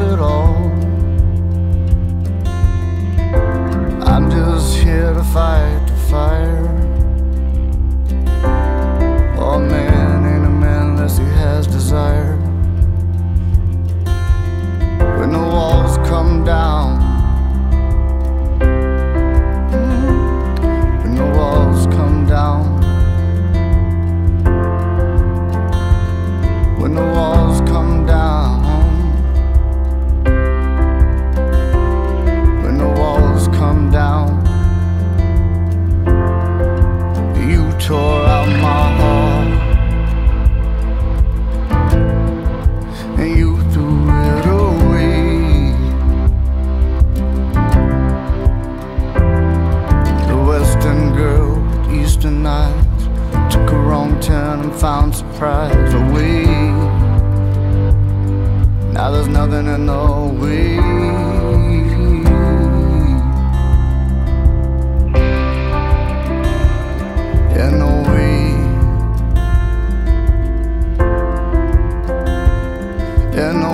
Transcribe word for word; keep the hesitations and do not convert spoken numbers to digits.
it all. I'm just here to fight the fire. Oh, a man ain't a man unless he has desire. When the walls come down, when the walls come down, when the walls come down, when the walls come down, you tore out my heart and you threw it away. The Western girl with Eastern eyes took a wrong turn and found surprise away. Now there's nothing in the way. In the way. In the